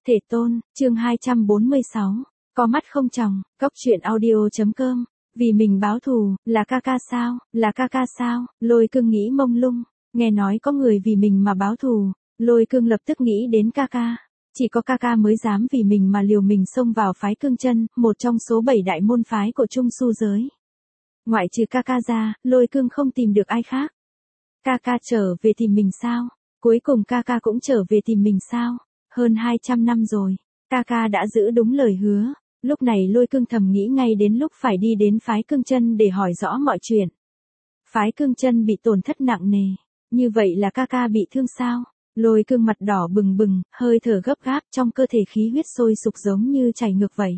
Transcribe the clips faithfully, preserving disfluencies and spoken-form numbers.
Thể tôn, chương hai trăm bốn mươi sáu. Có mắt không tròng, cóc truyện audio.com. Vì mình báo thù, là ca ca sao, là ca ca sao, Lôi Cương nghĩ mông lung. Nghe nói có người vì mình mà báo thù, Lôi Cương lập tức nghĩ đến ca ca. Chỉ có ca ca mới dám vì mình mà liều mình xông vào phái Cương Chân, một trong số bảy đại môn phái của Trung Su giới. Ngoại trừ ca ca ra, Lôi Cương không tìm được ai khác. Ca ca trở về tìm mình sao? Cuối cùng ca ca cũng trở về tìm mình sao? Hơn hai trăm năm rồi, ca ca đã giữ đúng lời hứa. Lúc này Lôi Cương thầm nghĩ ngay đến lúc phải đi đến phái Cương Chân để hỏi rõ mọi chuyện. Phái Cương Chân bị tổn thất nặng nề, như vậy là ca ca bị thương sao? Lôi Cương mặt đỏ bừng bừng, hơi thở gấp gáp, trong cơ thể khí huyết sôi sục giống như chảy ngược vậy.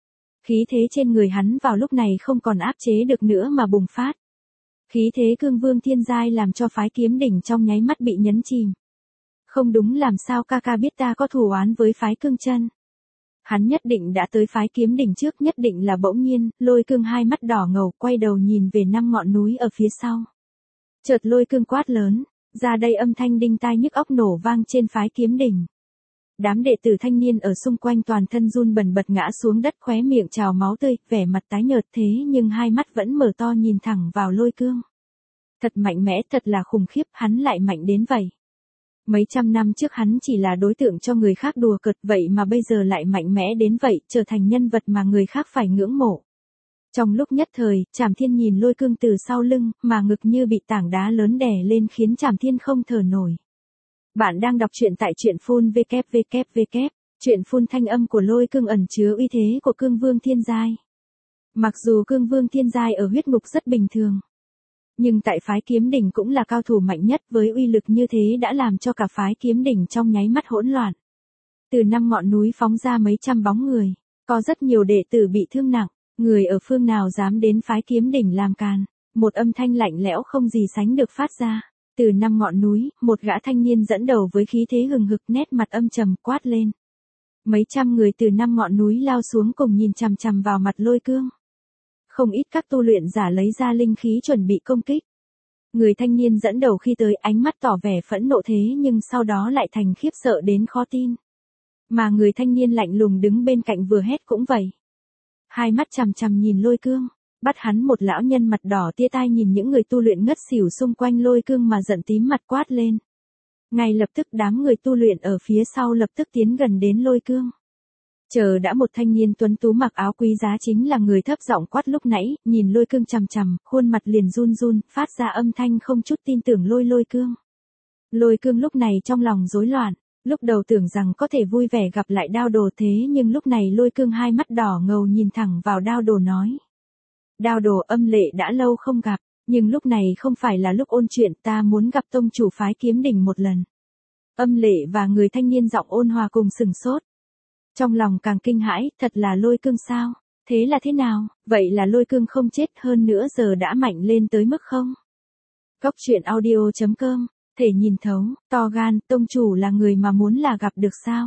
Khí thế trên người hắn vào lúc này không còn áp chế được nữa mà bùng phát. Khí thế Cương Vương thiên giai làm cho phái Kiếm Đỉnh trong nháy mắt bị nhấn chìm. Không đúng, làm sao ca ca biết ta có thù oán với phái Cương Chân? Hắn nhất định đã tới phái Kiếm Đỉnh trước, nhất định là bỗng nhiên. Lôi Cương hai mắt đỏ ngầu, quay đầu nhìn về năm ngọn núi ở phía sau. Chợt Lôi Cương quát lớn, ra đây, âm thanh đinh tai nhức óc nổ vang trên phái Kiếm Đỉnh. Đám đệ tử thanh niên ở xung quanh toàn thân run bần bật ngã xuống đất, khóe miệng trào máu tươi, vẻ mặt tái nhợt, thế nhưng hai mắt vẫn mở to nhìn thẳng vào Lôi Cương. Thật mạnh mẽ, thật là khủng khiếp, hắn lại mạnh đến vậy. Mấy trăm năm trước hắn chỉ là đối tượng cho người khác đùa cợt, vậy mà bây giờ lại mạnh mẽ đến vậy, trở thành nhân vật mà người khác phải ngưỡng mộ. Trong lúc nhất thời, Trảm Thiên nhìn Lôi Cương từ sau lưng, mà ngực như bị tảng đá lớn đè lên khiến Trảm Thiên không thở nổi. Bạn đang đọc truyện tại truyện phun vê kép vê kép vê kép. Truyện phun thanh âm của Lôi Cương ẩn chứa uy thế của Cương Vương thiên giai. Mặc dù Cương Vương thiên giai ở huyết ngục rất bình thường, nhưng tại phái Kiếm Đỉnh cũng là cao thủ mạnh nhất, với uy lực như thế đã làm cho cả phái Kiếm Đỉnh trong nháy mắt hỗn loạn. Từ năm ngọn núi phóng ra mấy trăm bóng người, có rất nhiều đệ tử bị thương nặng, người ở phương nào dám đến phái Kiếm Đỉnh làm càn. Một âm thanh lạnh lẽo không gì sánh được phát ra. Từ năm ngọn núi, một gã thanh niên dẫn đầu với khí thế hừng hực, nét mặt âm trầm quát lên. Mấy trăm người từ năm ngọn núi lao xuống cùng nhìn chằm chằm vào mặt Lôi Cương. Không ít các tu luyện giả lấy ra linh khí chuẩn bị công kích. Người thanh niên dẫn đầu khi tới ánh mắt tỏ vẻ phẫn nộ, thế nhưng sau đó lại thành khiếp sợ đến khó tin. Mà người thanh niên lạnh lùng đứng bên cạnh vừa hét cũng vậy. Hai mắt chằm chằm nhìn Lôi Cương, bắt hắn một lão nhân mặt đỏ tia tai nhìn những người tu luyện ngất xỉu xung quanh Lôi Cương mà giận tím mặt quát lên. Ngay lập tức đám người tu luyện ở phía sau lập tức tiến gần đến Lôi Cương. Chờ đã, một thanh niên tuấn tú mặc áo quý giá chính là người thấp giọng quát lúc nãy, nhìn Lôi Cương chằm chằm, khuôn mặt liền run run, phát ra âm thanh không chút tin tưởng lôi Lôi Cương. Lôi Cương lúc này trong lòng rối loạn, lúc đầu tưởng rằng có thể vui vẻ gặp lại Đao Đồ, thế nhưng lúc này Lôi Cương hai mắt đỏ ngầu nhìn thẳng vào Đao Đồ nói. Đao Đồ, Âm Lệ đã lâu không gặp, nhưng lúc này không phải là lúc ôn chuyện, ta muốn gặp tông chủ phái Kiếm Đỉnh một lần. Âm Lệ và người thanh niên giọng ôn hòa cùng sừng sốt. Trong lòng càng kinh hãi, thật là Lôi Cương sao? Thế là thế nào? Vậy là Lôi Cương không chết, hơn nữa giờ đã mạnh lên tới mức không? Cóc truyện audio.com, thể nhìn thấu, to gan, tông chủ là người mà muốn là gặp được sao?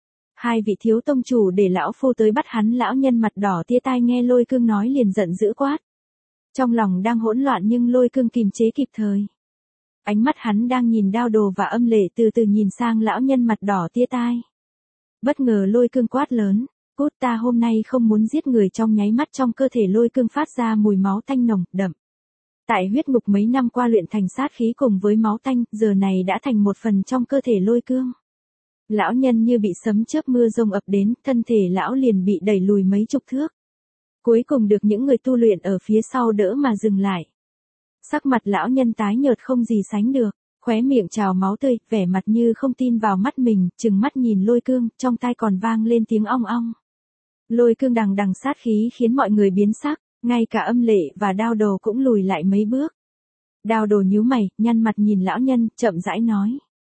Hai vị thiếu tông chủ để lão phu tới bắt hắn. Lão nhân mặt đỏ tia tai nghe Lôi Cương nói liền giận dữ quát. Trong lòng đang hỗn loạn nhưng Lôi Cương kìm chế kịp thời. Ánh mắt hắn đang nhìn Đao Đồ và Âm Lệ từ từ nhìn sang lão nhân mặt đỏ tia tai. Bất ngờ Lôi Cương quát lớn, cút, ta hôm nay không muốn giết người. Trong nháy mắt trong cơ thể Lôi Cương phát ra mùi máu tanh nồng, đậm. Tại huyết ngục mấy năm qua luyện thành sát khí cùng với máu tanh, giờ này đã thành một phần trong cơ thể Lôi Cương. Lão nhân như bị sấm chớp mưa rông ập đến, thân thể lão liền bị đẩy lùi mấy chục thước. Cuối cùng được những người tu luyện ở phía sau đỡ mà dừng lại. Sắc mặt lão nhân tái nhợt không gì sánh được. Khóe miệng trào máu tươi, vẻ mặt như không tin vào mắt mình, trừng mắt nhìn Lôi Cương, trong tai còn vang lên tiếng ong ong. Lôi Cương đằng đằng sát khí khiến mọi người biến sắc, ngay cả Âm Lệ và Đao Đồ cũng lùi lại mấy bước. Đao Đồ nhíu mày, nhăn mặt nhìn lão nhân, chậm rãi nói.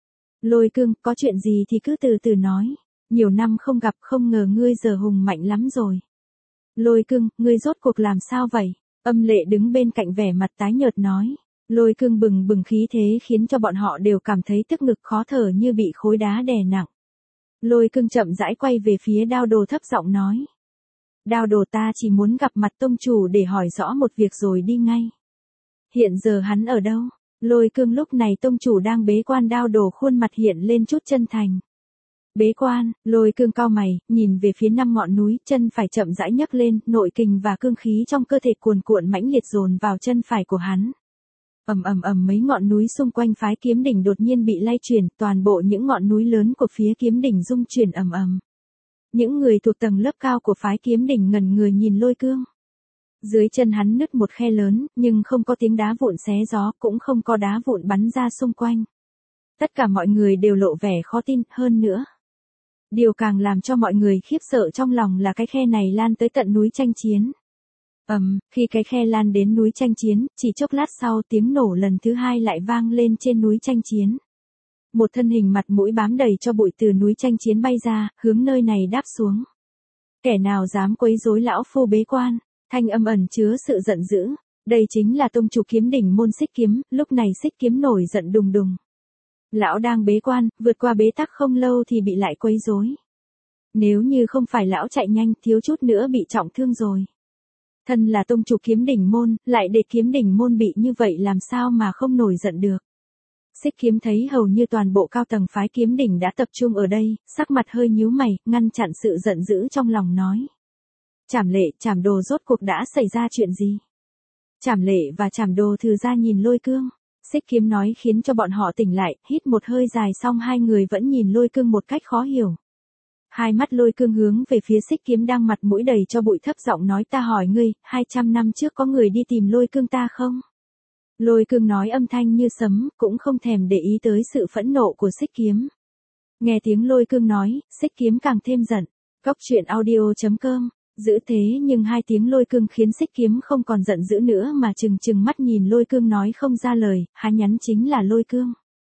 Lôi Cương, có chuyện gì thì cứ từ từ nói. Nhiều năm không gặp, không ngờ ngươi giờ hùng mạnh lắm rồi. Lôi Cương, ngươi rốt cuộc làm sao vậy? Âm Lệ đứng bên cạnh vẻ mặt tái nhợt nói. Lôi Cương bừng bừng khí thế khiến cho bọn họ đều cảm thấy tức ngực khó thở như bị khối đá đè nặng. Lôi Cương chậm rãi quay về phía Đao Đồ thấp giọng nói. Đao Đồ, ta chỉ muốn gặp mặt tông chủ để hỏi rõ một việc rồi đi ngay. Hiện giờ hắn ở đâu? Lôi Cương lúc này tông chủ đang bế quan. Đao Đồ khuôn mặt hiện lên chút chân thành. Bế quan, Lôi Cương cau mày, nhìn về phía năm ngọn núi, chân phải chậm rãi nhấc lên, nội kình và cương khí trong cơ thể cuồn cuộn mãnh liệt dồn vào chân phải của hắn. Ầm ầm ầm, mấy ngọn núi xung quanh phái kiếm đỉnh đột nhiên bị lay chuyển, toàn bộ những ngọn núi lớn của phía kiếm đỉnh rung chuyển ầm ầm. Những người thuộc tầng lớp cao của phái kiếm đỉnh ngẩn người nhìn Lôi Cương. Dưới chân hắn nứt một khe lớn, nhưng không có tiếng đá vụn xé gió, cũng không có đá vụn bắn ra xung quanh. Tất cả mọi người đều lộ vẻ khó tin, hơn nữa. Điều càng làm cho mọi người khiếp sợ trong lòng là cái khe này lan tới tận núi tranh chiến. Ầm, um, khi cái khe lan đến núi tranh chiến, chỉ chốc lát sau tiếng nổ lần thứ hai lại vang lên trên núi tranh chiến. Một thân hình mặt mũi bám đầy cho bụi từ núi tranh chiến bay ra, hướng nơi này đáp xuống. Kẻ nào dám quấy rối lão phu bế quan, thanh âm ẩn chứa sự giận dữ. Đây chính là tông chủ kiếm đỉnh môn Xích Kiếm, lúc này Xích Kiếm nổi giận đùng đùng. Lão đang bế quan, vượt qua bế tắc không lâu thì bị lại quấy rối. Nếu như không phải lão chạy nhanh, thiếu chút nữa bị trọng thương rồi. Thân là tông chủ kiếm đỉnh môn, lại để kiếm đỉnh môn bị như vậy làm sao mà không nổi giận được. Xích Kiếm thấy hầu như toàn bộ cao tầng phái kiếm đỉnh đã tập trung ở đây, sắc mặt hơi nhíu mày, ngăn chặn sự giận dữ trong lòng nói. Trảm Lệ, Trảm Đồ rốt cuộc đã xảy ra chuyện gì? Trảm Lệ và Trảm Đồ thừ ra nhìn Lôi Cương. Xích Kiếm nói khiến cho bọn họ tỉnh lại, hít một hơi dài xong hai người vẫn nhìn Lôi Cương một cách khó hiểu. Hai mắt Lôi Cương hướng về phía Xích Kiếm đang mặt mũi đầy cho bụi thấp giọng nói ta hỏi ngươi, hai trăm năm trước có người đi tìm Lôi Cương ta không? Lôi Cương nói âm thanh như sấm, cũng không thèm để ý tới sự phẫn nộ của Xích Kiếm. Nghe tiếng Lôi Cương nói, Xích Kiếm càng thêm giận. Góc truyện audio chấm com. Giữ thế nhưng hai tiếng Lôi Cương khiến Xích Kiếm không còn giận dữ nữa mà trừng trừng mắt nhìn Lôi Cương nói không ra lời, hắn nhắn chính là Lôi Cương.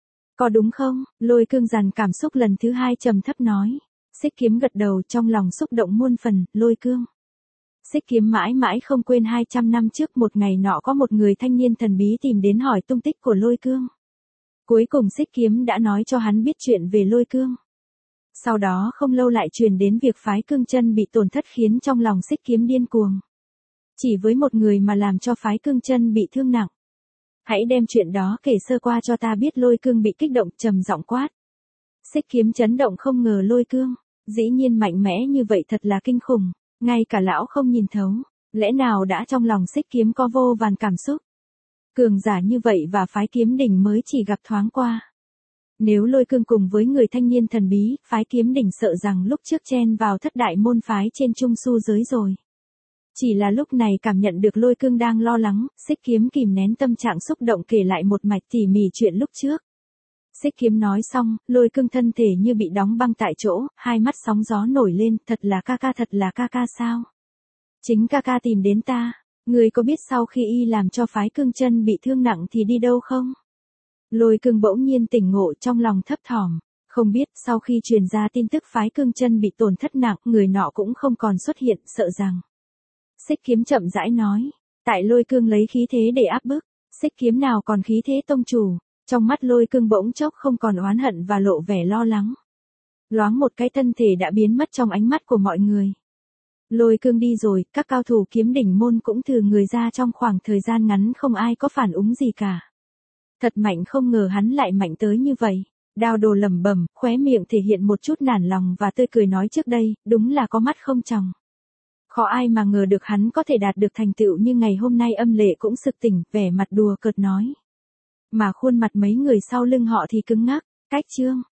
Có đúng không? Lôi Cương dằn cảm xúc lần thứ hai trầm thấp nói. Xích Kiếm gật đầu trong lòng xúc động muôn phần, Lôi Cương. Xích Kiếm mãi mãi không quên hai trăm năm trước một ngày nọ có một người thanh niên thần bí tìm đến hỏi tung tích của Lôi Cương. Cuối cùng Xích Kiếm đã nói cho hắn biết chuyện về Lôi Cương. Sau đó không lâu lại truyền đến việc phái Cương Chân bị tổn thất khiến trong lòng Xích Kiếm điên cuồng. Chỉ với một người mà làm cho phái Cương Chân bị thương nặng. Hãy đem chuyện đó kể sơ qua cho ta biết. Lôi Cương bị kích động trầm giọng quát. Xích Kiếm chấn động không ngờ Lôi Cương, dĩ nhiên mạnh mẽ như vậy thật là kinh khủng, ngay cả lão không nhìn thấu, lẽ nào đã trong lòng Xích Kiếm có vô vàn cảm xúc. Cường giả như vậy và phái kiếm đỉnh mới chỉ gặp thoáng qua. Nếu Lôi Cương cùng với người thanh niên thần bí, phái kiếm đỉnh sợ rằng lúc trước chen vào thất đại môn phái trên trung su giới rồi. Chỉ là lúc này cảm nhận được Lôi Cương đang lo lắng, Xích Kiếm kìm nén tâm trạng xúc động kể lại một mạch tỉ mỉ chuyện lúc trước. Xích Kiếm nói xong, Lôi Cương thân thể như bị đóng băng tại chỗ, hai mắt sóng gió nổi lên, thật là ca ca thật là ca ca sao? Chính ca ca tìm đến ta, người có biết sau khi y làm cho phái Cương Chân bị thương nặng thì đi đâu không? Lôi Cương bỗng nhiên tỉnh ngộ trong lòng thấp thỏm, không biết sau khi truyền ra tin tức phái Cương Chân bị tổn thất nặng, người nọ cũng không còn xuất hiện, sợ rằng. Xích Kiếm chậm rãi nói, tại Lôi Cương lấy khí thế để áp bức, Xích Kiếm nào còn khí thế tông chủ, trong mắt Lôi Cương bỗng chốc không còn oán hận và lộ vẻ lo lắng. Loáng một cái thân thể đã biến mất trong ánh mắt của mọi người. Lôi Cương đi rồi, các cao thủ kiếm đỉnh môn cũng thừ người ra trong khoảng thời gian ngắn không ai có phản ứng gì cả. Thật mạnh không ngờ hắn lại mạnh tới như vậy. Đao Đồ lẩm bẩm, khóe miệng thể hiện một chút nản lòng và tươi cười nói trước đây, đúng là có mắt không tròng. Khó ai mà ngờ được hắn có thể đạt được thành tựu như ngày hôm nay. Âm Lệ cũng sực tỉnh, vẻ mặt đùa cợt nói. Mà khuôn mặt mấy người sau lưng họ thì cứng ngắc, cách chương.